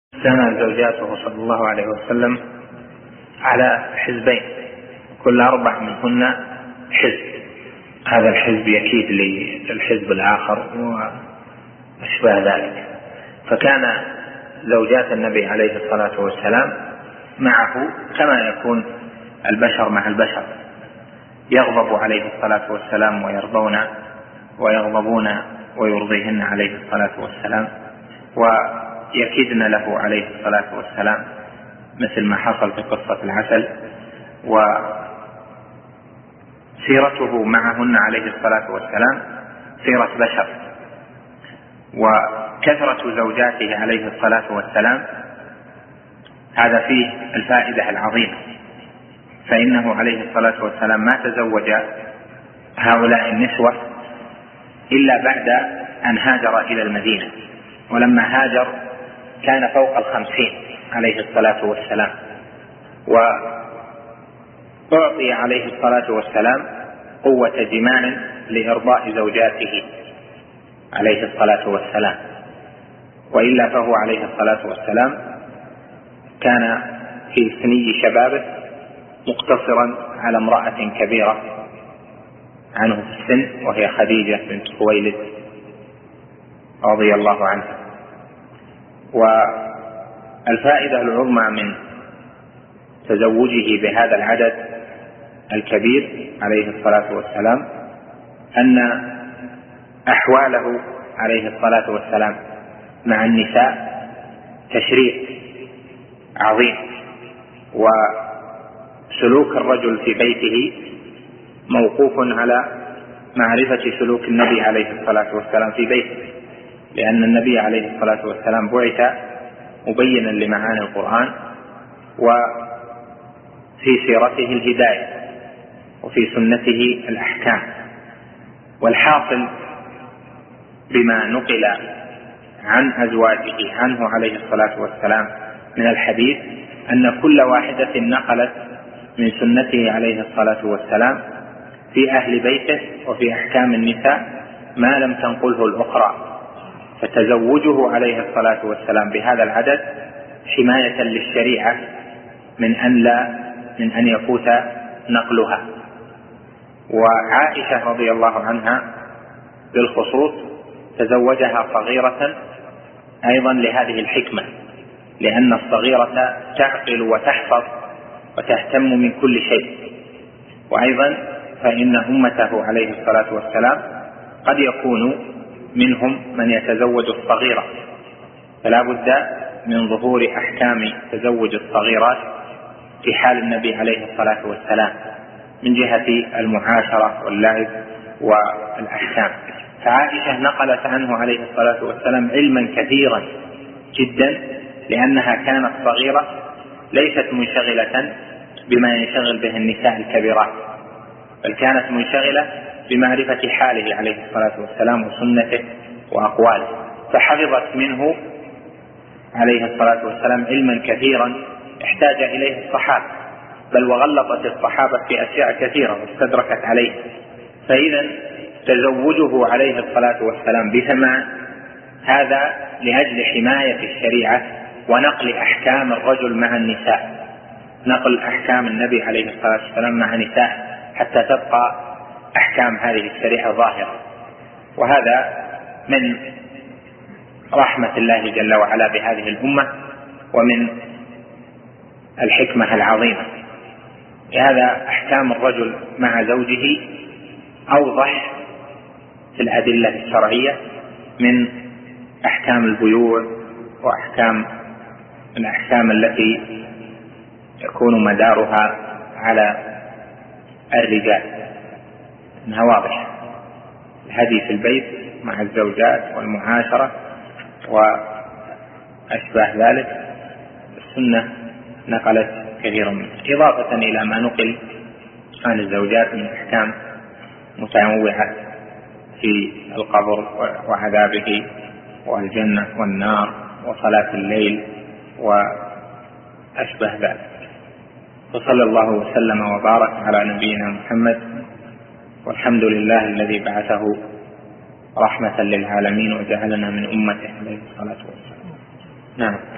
كان زوجاته صلى الله عليه وسلم على حزبين، كل 4 منهن حزب، هذا الحزب يكيد للحزب الآخر وأشباه ذلك. فكان زوجات النبي عليه الصلاة والسلام معه كما يكون البشر مع البشر، يغضب عليه الصلاة والسلام ويغضبون ويرضيهن عليه الصلاة والسلام، ويكيدن له عليه الصلاة والسلام مثل ما حصل في قصة العسل. وسيرته معهن عليه الصلاة والسلام سيرة بشر، وكثرة زوجاته عليه الصلاة والسلام هذا فيه الفائدة العظيمة، فإنه عليه الصلاة والسلام ما تزوج هؤلاء النسوة إلا بعد أن هاجر إلى المدينة، ولما هاجر كان فوق 50 عليه الصلاة والسلام، وأعطي عليه الصلاة والسلام قوة جمال لإرضاء زوجاته عليه الصلاة والسلام، وإلا فهو عليه الصلاة والسلام كان في سني شبابه مقتصرا على امرأة كبيرة عنه في السن، وهي خديجة بنت خويلد رضي الله عنها. والفائدة العظمى من تزوجه بهذا العدد الكبير عليه الصلاة والسلام أن أحواله عليه الصلاة والسلام مع النساء تشريع عظيم، وسلوك الرجل في بيته موقوف على معرفة سلوك النبي عليه الصلاة والسلام في بيته، لأن النبي عليه الصلاة والسلام بعث مبينا لمعاني القرآن، وفي سيرته الهداية، وفي سنته الأحكام. والحاصل بما نقل عن أزواجه عنه عليه الصلاة والسلام من الحديث أن كل واحدة نقلت من سنته عليه الصلاة والسلام في أهل بيته وفي أحكام النساء ما لم تنقله الأخرى، فتزوجه عليه الصلاة والسلام بهذا العدد حماية للشريعة من أن يفوت نقلها. وعائشة رضي الله عنها بالخصوص تزوجها صغيرة أيضا لهذه الحكمة، لأن الصغيرة تعقل وتحفظ وتهتم من كل شيء، وأيضا فإن أمته عليه الصلاة والسلام قد يكون منهم من يتزوج الصغيرة، فلا بد من ظهور أحكام تزوج الصغيرات في حال النبي عليه الصلاة والسلام من جهة المعاشرة واللعب والأحكام. فعائشة نقلت عنه عليه الصلاة والسلام علما كثيرا جدا، لأنها كانت صغيرة ليست منشغلة بما ينشغل به النساء الكبيرات، بل كانت منشغلة بمعرفة حاله عليه الصلاة والسلام وسنته وأقواله، فحفظت منه عليه الصلاة والسلام علما كثيرا احتاج إليه الصحابة، بل وغلطت الصحابة في أشياء كثيرة واستدركت عليه. فإذا تزوجه عليه الصلاة والسلام بثمان هذا لأجل حماية الشريعة ونقل أحكام الرجل مع النساء، نقل أحكام النبي عليه الصلاة والسلام مع نساء حتى تبقى أحكام هذه الشريعة ظاهرة. وهذا من رحمة الله جل وعلا بهذه الأمة ومن الحكمة العظيمة. لهذا أحكام الرجل مع زوجه أوضح في الأدلة الشرعية من أحكام البيوع وأحكام الأحكام التي يكون مدارها على الرجال، إنها واضحة، الهدي في البيت مع الزوجات والمعاشرة وأشباه ذلك السنة نقلت كثيرا منه، إضافة إلى ما نقل عن الزوجات من أحكام متنوعة في القبر وعذابه والجنة والنار وصلاة الليل وأشبه ذلك. وصلى الله وسلم وبارك على نبينا محمد، والحمد لله الذي بعثه رحمة للعالمين وجعلنا من أمته عليه الصلاة والسلام. نعم.